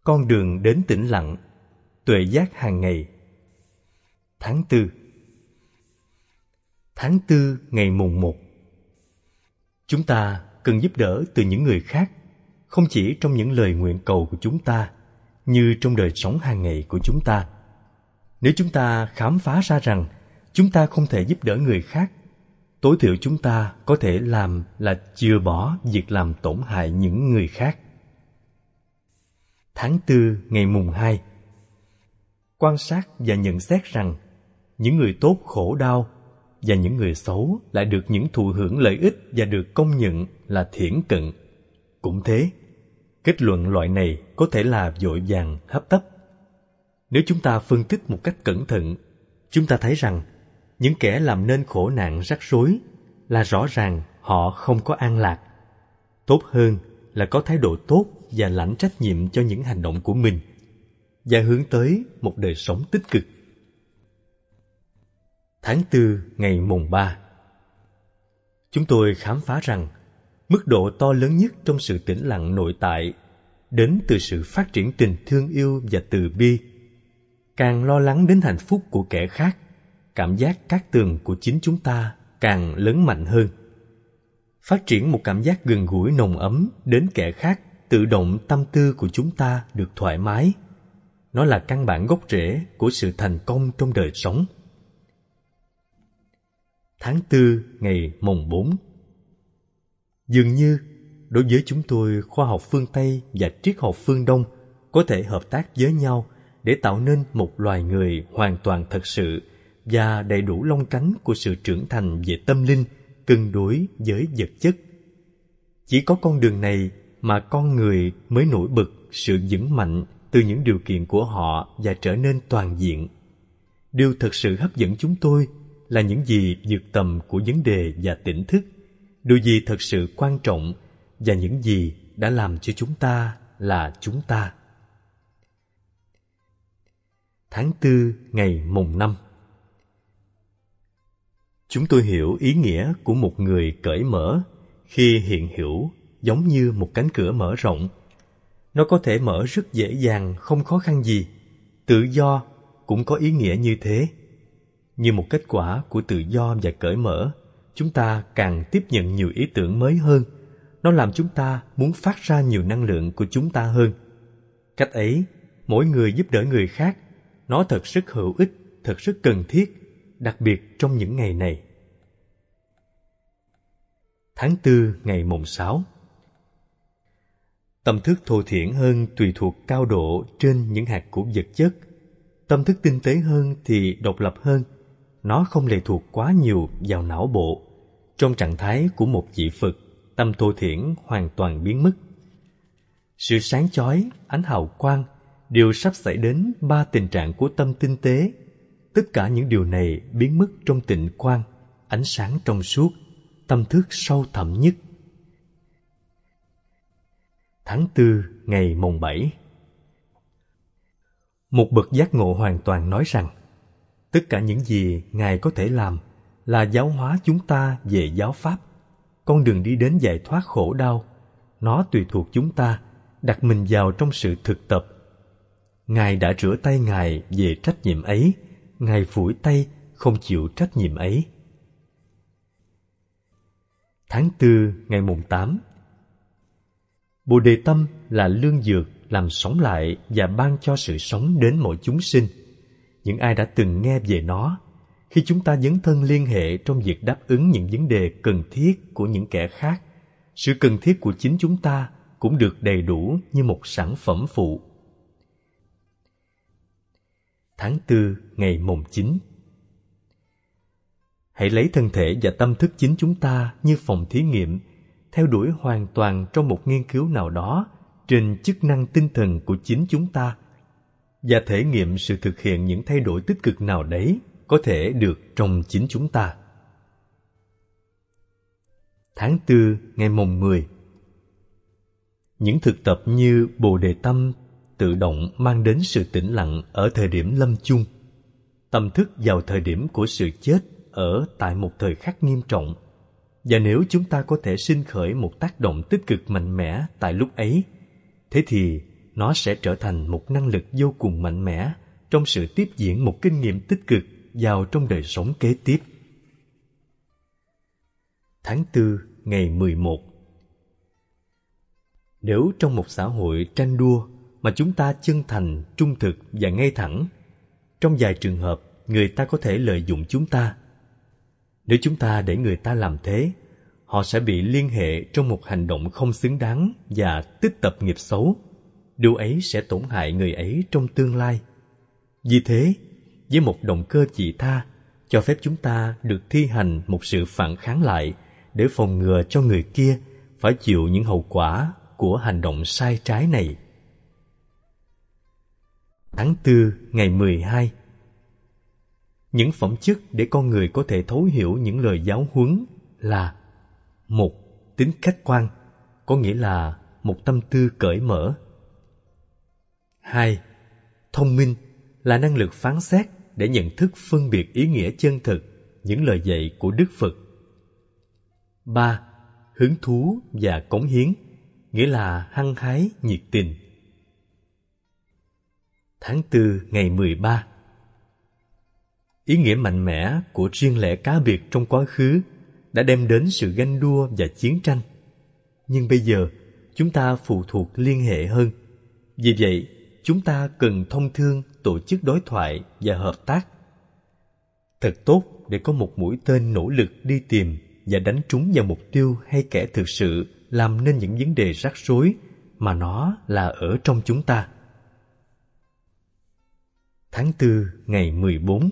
Con đường đến tĩnh lặng, tuệ giác hàng ngày. Tháng 4. Tháng 4 ngày mùng 1. Chúng ta cần giúp đỡ từ những người khác, không chỉ trong những lời nguyện cầu của chúng ta, như trong đời sống hàng ngày của chúng ta. Nếu chúng ta khám phá ra rằng chúng ta không thể giúp đỡ người khác, tối thiểu chúng ta có thể làm là chừa bỏ việc làm tổn hại những người khác. Tháng 4 ngày mùng 2. Quan sát và nhận xét rằng những người tốt khổ đau và những người xấu lại được những thụ hưởng lợi ích và được công nhận là thiển cận. Cũng thế, kết luận loại này có thể là vội vàng hấp tấp. Nếu chúng ta phân tích một cách cẩn thận, chúng ta thấy rằng những kẻ làm nên khổ nạn rắc rối là rõ ràng họ không có an lạc. Tốt hơn là có thái độ tốt và lãnh trách nhiệm cho những hành động của mình và hướng tới một đời sống tích cực. Tháng 4 ngày mùng 3. Chúng tôi khám phá rằng mức độ to lớn nhất trong sự tĩnh lặng nội tại đến từ sự phát triển tình thương yêu và từ bi. Càng lo lắng đến hạnh phúc của kẻ khác, cảm giác cát tường của chính chúng ta càng lớn mạnh hơn. Phát triển một cảm giác gần gũi nồng ấm đến kẻ khác, tự động tâm tư của chúng ta được thoải mái. Nó là căn bản gốc rễ của sự thành công trong đời sống. Tháng 4 ngày mùng 4. Dường như, đối với chúng tôi, khoa học phương Tây và triết học phương Đông có thể hợp tác với nhau để tạo nên một loài người hoàn toàn thật sự và đầy đủ lông cánh của sự trưởng thành về tâm linh cân đối với vật chất. Chỉ có con đường này mà con người mới nổi bật sự vững mạnh từ những điều kiện của họ và trở nên toàn diện. Điều thật sự hấp dẫn chúng tôi là những gì vượt tầm của vấn đề và tỉnh thức, điều gì thật sự quan trọng và những gì đã làm cho chúng ta là chúng ta. Tháng 4 ngày mùng 5. Chúng tôi hiểu ý nghĩa của một người cởi mở khi hiện hữu giống như một cánh cửa mở rộng. Nó có thể mở rất dễ dàng, không khó khăn gì. Tự do cũng có ý nghĩa như thế. Như một kết quả của tự do và cởi mở, chúng ta càng tiếp nhận nhiều ý tưởng mới hơn. Nó làm chúng ta muốn phát ra nhiều năng lượng của chúng ta hơn. Cách ấy, mỗi người giúp đỡ người khác, nó thật rất hữu ích, thật rất cần thiết, đặc biệt trong những ngày này. Tháng 4 ngày mùng 6. Tâm thức thô thiển hơn tùy thuộc cao độ trên những hạt của vật chất. Tâm thức tinh tế hơn thì độc lập hơn. Nó không lệ thuộc quá nhiều vào não bộ. Trong trạng thái của một vị Phật, tâm thô thiển hoàn toàn biến mất. Sự sáng chói, ánh hào quang đều sắp xảy đến ba tình trạng của tâm tinh tế. Tất cả những điều này biến mất trong tịnh quang, ánh sáng trong suốt, tâm thức sâu thẳm nhất. Tháng 4 ngày mùng 7. Một bậc giác ngộ hoàn toàn nói rằng tất cả những gì Ngài có thể làm là giáo hóa chúng ta về giáo pháp, con đường đi đến giải thoát khổ đau. Nó tùy thuộc chúng ta đặt mình vào trong sự thực tập. Ngài đã rửa tay Ngài về trách nhiệm ấy, Ngài phủi tay không chịu trách nhiệm ấy. Tháng 4 ngày mùng 8. Bồ Đề Tâm là lương dược làm sống lại và ban cho sự sống đến mọi chúng sinh. Những ai đã từng nghe về nó, khi chúng ta dấn thân liên hệ trong việc đáp ứng những vấn đề cần thiết của những kẻ khác, sự cần thiết của chính chúng ta cũng được đầy đủ như một sản phẩm phụ. Tháng 4 ngày mùng 9. Hãy lấy thân thể và tâm thức chính chúng ta như phòng thí nghiệm, theo đuổi hoàn toàn trong một nghiên cứu nào đó trên chức năng tinh thần của chính chúng ta và thể nghiệm sự thực hiện những thay đổi tích cực nào đấy có thể được trong chính chúng ta. Tháng 4 ngày mùng 10. Những thực tập như Bồ Đề Tâm tự động mang đến sự tĩnh lặng ở thời điểm lâm chung, tâm thức vào thời điểm của sự chết ở tại một thời khắc nghiêm trọng. Và nếu chúng ta có thể sinh khởi một tác động tích cực mạnh mẽ tại lúc ấy, thế thì nó sẽ trở thành một năng lực vô cùng mạnh mẽ trong sự tiếp diễn một kinh nghiệm tích cực vào trong đời sống kế tiếp. Tháng 4 ngày 11. Nếu trong một xã hội tranh đua mà chúng ta chân thành, trung thực và ngay thẳng, trong vài trường hợp người ta có thể lợi dụng chúng ta. Nếu chúng ta để người ta làm thế, họ sẽ bị liên hệ trong một hành động không xứng đáng và tích tập nghiệp xấu. Điều ấy sẽ tổn hại người ấy trong tương lai. Vì thế, với một động cơ vị tha, cho phép chúng ta được thi hành một sự phản kháng lại để phòng ngừa cho người kia phải chịu những hậu quả của hành động sai trái này. Tháng 4 ngày 12. Những phẩm chất để con người có thể thấu hiểu những lời giáo huấn là: 1. Tính khách quan, có nghĩa là một tâm tư cởi mở. 2. Thông minh là năng lực phán xét để nhận thức phân biệt ý nghĩa chân thực những lời dạy của Đức Phật. 3. Hứng thú và cống hiến, nghĩa là hăng hái, nhiệt tình. Tháng 4 ngày 13. Ý nghĩa mạnh mẽ của riêng lẻ cá biệt trong quá khứ đã đem đến sự ganh đua và chiến tranh. Nhưng bây giờ, chúng ta phụ thuộc liên hệ hơn. Vì vậy, chúng ta cần thông thương, tổ chức đối thoại và hợp tác. Thật tốt để có một mũi tên nỗ lực đi tìm và đánh trúng vào mục tiêu hay kẻ thực sự làm nên những vấn đề rắc rối mà nó là ở trong chúng ta. Tháng 4 ngày 14.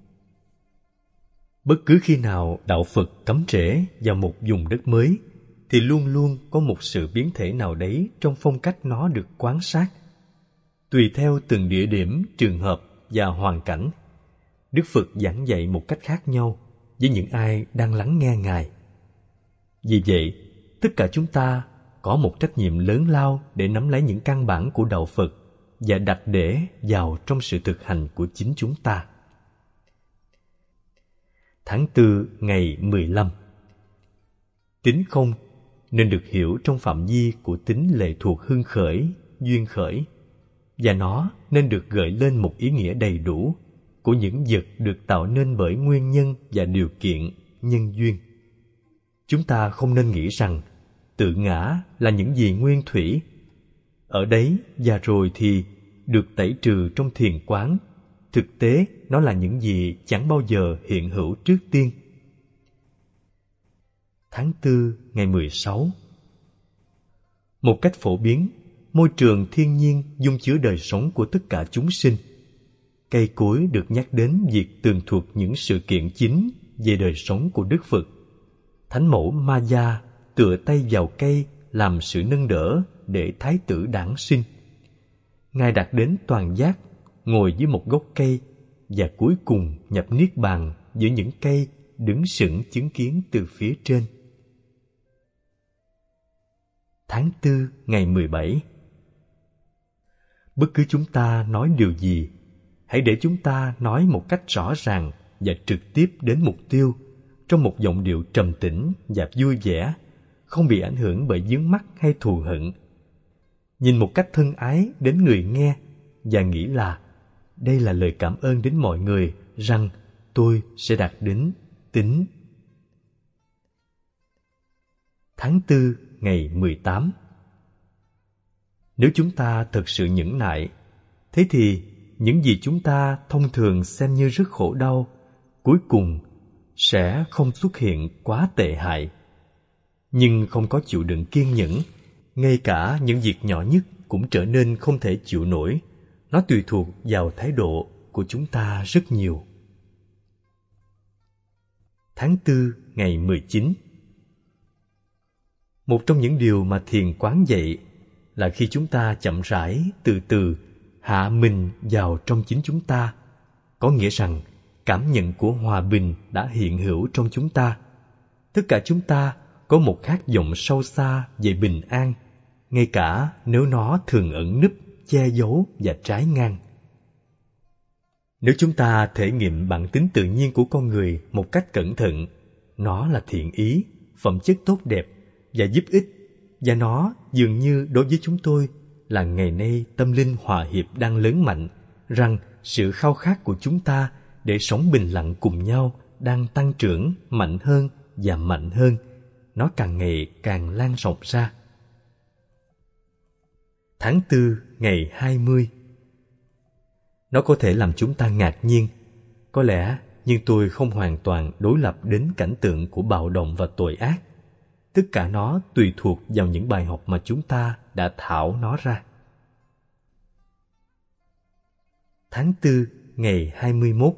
Bất cứ khi nào đạo Phật cắm rễ vào một vùng đất mới, thì luôn luôn có một sự biến thể nào đấy trong phong cách nó được quan sát. Tùy theo từng địa điểm, trường hợp và hoàn cảnh, Đức Phật giảng dạy một cách khác nhau với những ai đang lắng nghe Ngài. Vì vậy, tất cả chúng ta có một trách nhiệm lớn lao để nắm lấy những căn bản của đạo Phật và đặt để vào trong sự thực hành của chính chúng ta. Tháng 4 ngày 15. Tính không nên được hiểu trong phạm vi của tính lệ thuộc hưng khởi, duyên khởi, và nó nên được gợi lên một ý nghĩa đầy đủ của những vật được tạo nên bởi nguyên nhân và điều kiện, nhân duyên. Chúng ta không nên nghĩ rằng tự ngã là những gì nguyên thủy. Ở đấy và rồi thì được tẩy trừ trong thiền quán. Thực tế, nó là những gì chẳng bao giờ hiện hữu trước tiên. Tháng 4 ngày 16. Một cách phổ biến, môi trường thiên nhiên dung chứa đời sống của tất cả chúng sinh. Cây cối được nhắc đến việc tường thuật những sự kiện chính về đời sống của Đức Phật. Thánh mẫu Maya tựa tay vào cây làm sự nâng đỡ để Thái tử đản sinh. Ngài đạt đến toàn giác, ngồi dưới một gốc cây và cuối cùng nhập niết bàn giữa những cây đứng sững chứng kiến từ phía trên. Tháng 4 ngày 17. Bất cứ chúng ta nói điều gì, hãy để chúng ta nói một cách rõ ràng và trực tiếp đến mục tiêu, trong một giọng điệu trầm tĩnh và vui vẻ, không bị ảnh hưởng bởi vướng mắc hay thù hận. Nhìn một cách thân ái đến người nghe và nghĩ là đây là lời cảm ơn đến mọi người rằng tôi sẽ đạt đến tính. Tháng 4 ngày 18. Nếu chúng ta thật sự nhẫn nại, thế thì những gì chúng ta thông thường xem như rất khổ đau, cuối cùng sẽ không xuất hiện quá tệ hại. Nhưng không có chịu đựng kiên nhẫn, ngay cả những việc nhỏ nhất cũng trở nên không thể chịu nổi. Nó tùy thuộc vào thái độ của chúng ta rất nhiều. Tháng 4 ngày 19. Một trong những điều mà thiền quán dạy là khi chúng ta chậm rãi, từ từ hạ mình vào trong chính chúng ta, có nghĩa rằng cảm nhận của hòa bình đã hiện hữu trong chúng ta. Tất cả chúng ta có một khát vọng sâu xa về bình an, ngay cả nếu nó thường ẩn núp, che giấu và trái ngang. Nếu chúng ta thể nghiệm bản tính tự nhiên của con người một cách cẩn thận, nó là thiện ý, phẩm chất tốt đẹp và giúp ích, và nó dường như đối với chúng tôi là ngày nay tâm linh hòa hiệp đang lớn mạnh, rằng sự khao khát của chúng ta để sống bình lặng cùng nhau đang tăng trưởng mạnh hơn và mạnh hơn. Nó càng ngày càng lan rộng ra. Tháng 4 ngày 20. Nó có thể làm chúng ta ngạc nhiên, có lẽ, nhưng tôi không hoàn toàn đối lập đến cảnh tượng của bạo động và tội ác. Tất cả nó tùy thuộc vào những bài học mà chúng ta đã thảo nó ra. Tháng 4 ngày 21.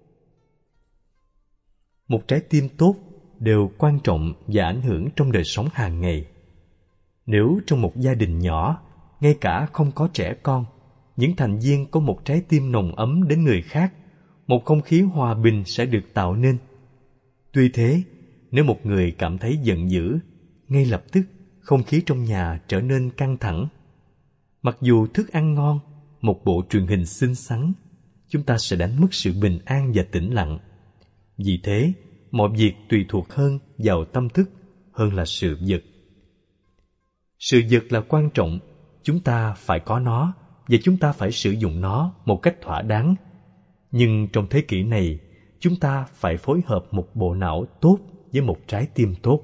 Một trái tim tốt đều quan trọng và ảnh hưởng trong đời sống hàng ngày. Nếu trong một gia đình nhỏ, ngay cả không có trẻ con, những thành viên có một trái tim nồng ấm đến người khác, một không khí hòa bình sẽ được tạo nên. Tuy thế, nếu một người cảm thấy giận dữ, ngay lập tức không khí trong nhà trở nên căng thẳng. Mặc dù thức ăn ngon, một bộ truyền hình xinh xắn, chúng ta sẽ đánh mất sự bình an và tĩnh lặng. Vì thế, mọi việc tùy thuộc hơn vào tâm thức hơn là sự vật. Sự vật là quan trọng, chúng ta phải có nó và chúng ta phải sử dụng nó một cách thỏa đáng. Nhưng trong thế kỷ này, chúng ta phải phối hợp một bộ não tốt với một trái tim tốt.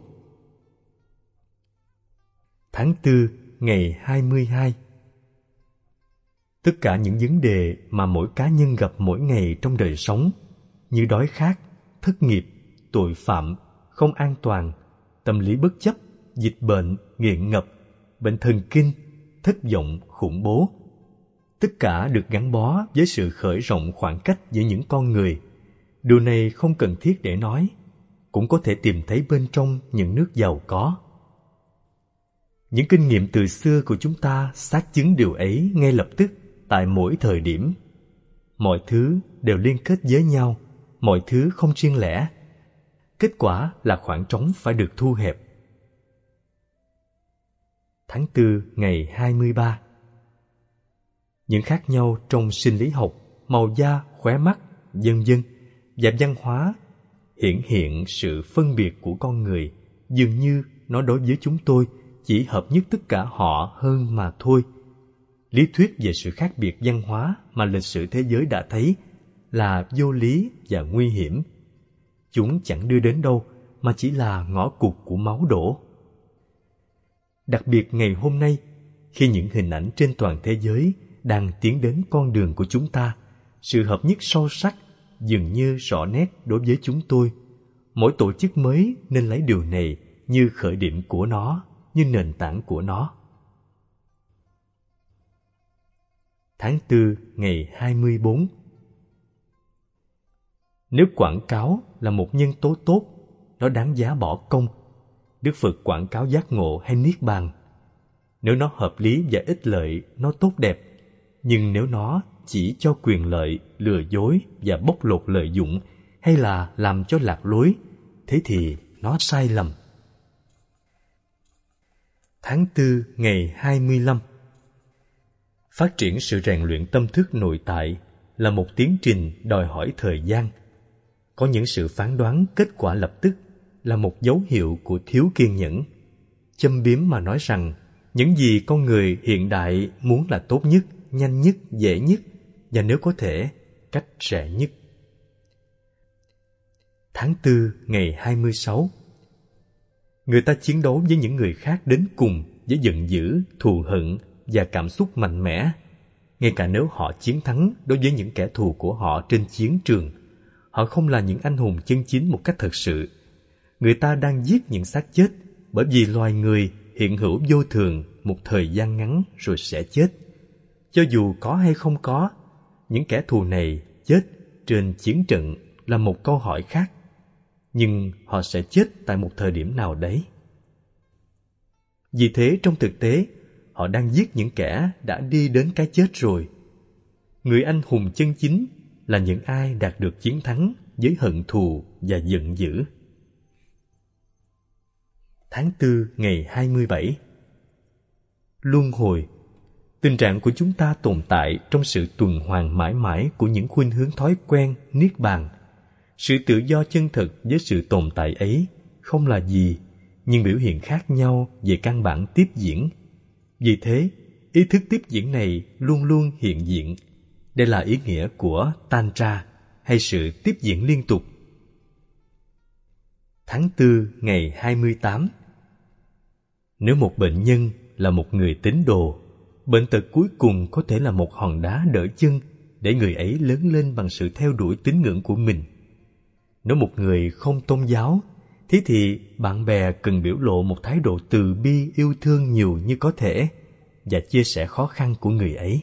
Tháng 4 ngày 22. Tất cả những vấn đề mà mỗi cá nhân gặp mỗi ngày trong đời sống, như đói khát, thất nghiệp, tội phạm, không an toàn, tâm lý bất chấp, dịch bệnh, nghiện ngập, bệnh thần kinh, thất vọng, khủng bố, tất cả được gắn bó với sự khởi rộng khoảng cách giữa những con người. Điều này không cần thiết để nói, cũng có thể tìm thấy bên trong những nước giàu có. Những kinh nghiệm từ xưa của chúng ta xác chứng điều ấy ngay lập tức tại mỗi thời điểm. Mọi thứ đều liên kết với nhau, mọi thứ không riêng lẻ. Kết quả là khoảng trống phải được thu hẹp. Tháng 4 ngày 23. Những khác nhau trong sinh lý học, màu da, khóe mắt, vân vân và văn hóa hiển hiện sự phân biệt của con người, dường như nó đối với chúng tôi chỉ hợp nhất tất cả họ hơn mà thôi. Lý thuyết về sự khác biệt văn hóa mà lịch sử thế giới đã thấy là vô lý và nguy hiểm. Chúng chẳng đưa đến đâu mà chỉ là ngõ cụt của máu đổ. Đặc biệt ngày hôm nay, khi những hình ảnh trên toàn thế giới đang tiến đến con đường của chúng ta, sự hợp nhất sâu sắc dường như rõ nét đối với chúng tôi. Mỗi tổ chức mới nên lấy điều này như khởi điểm của nó, như nền tảng của nó. Tháng 4 ngày 24. Nếu quảng cáo là một nhân tố tốt, nó đáng giá bỏ công. Đức Phật quảng cáo giác ngộ hay niết bàn. Nếu nó hợp lý và ích lợi, nó tốt đẹp. Nhưng nếu nó chỉ cho quyền lợi, lừa dối và bóc lột lợi dụng, hay là làm cho lạc lối, thế thì nó sai lầm. Tháng 4 ngày 25. Phát triển sự rèn luyện tâm thức nội tại là một tiến trình đòi hỏi thời gian. Có những sự phán đoán kết quả lập tức là một dấu hiệu của thiếu kiên nhẫn. Châm biếm mà nói rằng những gì con người hiện đại muốn là tốt nhất, nhanh nhất, dễ nhất và nếu có thể, cách rẻ nhất. Tháng 4 ngày 26. Người ta chiến đấu với những người khác đến cùng với giận dữ, thù hận và cảm xúc mạnh mẽ. Ngay cả nếu họ chiến thắng đối với những kẻ thù của họ trên chiến trường, họ không là những anh hùng chân chính một cách thật sự. Người ta đang giết những xác chết bởi vì loài người hiện hữu vô thường một thời gian ngắn rồi sẽ chết. Cho dù có hay không có, những kẻ thù này chết trên chiến trận là một câu hỏi khác. Nhưng họ sẽ chết tại một thời điểm nào đấy. Vì thế trong thực tế, họ đang giết những kẻ đã đi đến cái chết rồi. Người anh hùng chân chính là những ai đạt được chiến thắng với hận thù và giận dữ. Tháng 4 ngày 27. Luân hồi. Tình trạng của chúng ta tồn tại trong sự tuần hoàn mãi mãi của những khuynh hướng thói quen, niết bàn. Sự tự do chân thực với sự tồn tại ấy không là gì, nhưng biểu hiện khác nhau về căn bản tiếp diễn. Vì thế, ý thức tiếp diễn này luôn luôn hiện diện. Đây là ý nghĩa của Tantra hay sự tiếp diễn liên tục. Tháng 4 ngày 28. Nếu một bệnh nhân là một người tín đồ, bệnh tật cuối cùng có thể là một hòn đá đỡ chân để người ấy lớn lên bằng sự theo đuổi tín ngưỡng của mình. Nếu một người không tôn giáo, thế thì bạn bè cần biểu lộ một thái độ từ bi yêu thương nhiều như có thể và chia sẻ khó khăn của người ấy.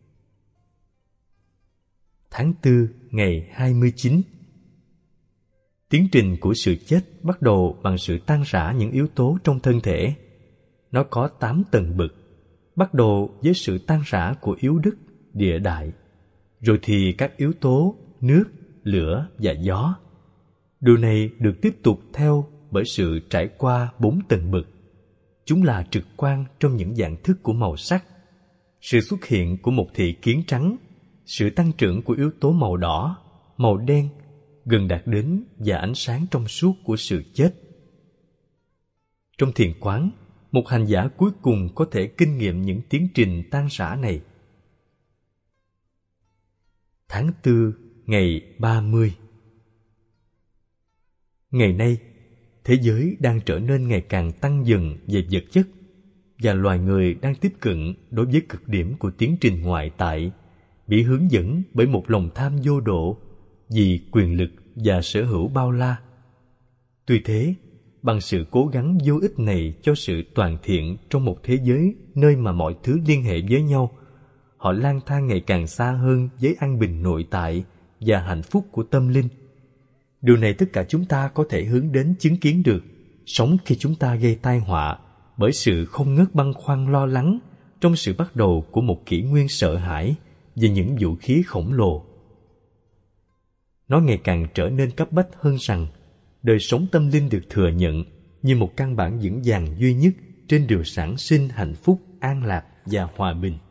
Tháng 4 ngày 29. Tiến trình của sự chết bắt đầu bằng sự tan rã những yếu tố trong thân thể. Nó có 8 tầng bậc, bắt đầu với sự tan rã của yếu đức, địa đại, rồi thì các yếu tố nước, lửa và gió. Điều này được tiếp tục theo bởi sự trải qua 4 tầng bậc. Chúng là trực quan trong những dạng thức của màu sắc, sự xuất hiện của một thị kiến trắng, sự tăng trưởng của yếu tố màu đỏ, màu đen, gần đạt đến và ánh sáng trong suốt của sự chết. Trong thiền quán, một hành giả cuối cùng có thể kinh nghiệm những tiến trình tan rã này. Tháng 4 ngày 30. Ngày nay, thế giới đang trở nên ngày càng tăng dần về vật chất và loài người đang tiếp cận đối với cực điểm của tiến trình ngoại tại, bị hướng dẫn bởi một lòng tham vô độ vì quyền lực và sở hữu bao la. Tuy thế, bằng sự cố gắng vô ích này cho sự toàn thiện trong một thế giới nơi mà mọi thứ liên hệ với nhau, họ lang thang ngày càng xa hơn với an bình nội tại và hạnh phúc của tâm linh. Điều này tất cả chúng ta có thể hướng đến chứng kiến được, sống khi chúng ta gây tai họa bởi sự không ngớt băn khoăn lo lắng trong sự bắt đầu của một kỷ nguyên sợ hãi về những vũ khí khổng lồ. Nó ngày càng trở nên cấp bách hơn rằng đời sống tâm linh được thừa nhận như một căn bản vững vàng duy nhất trên đường sản sinh hạnh phúc, an lạc và hòa bình.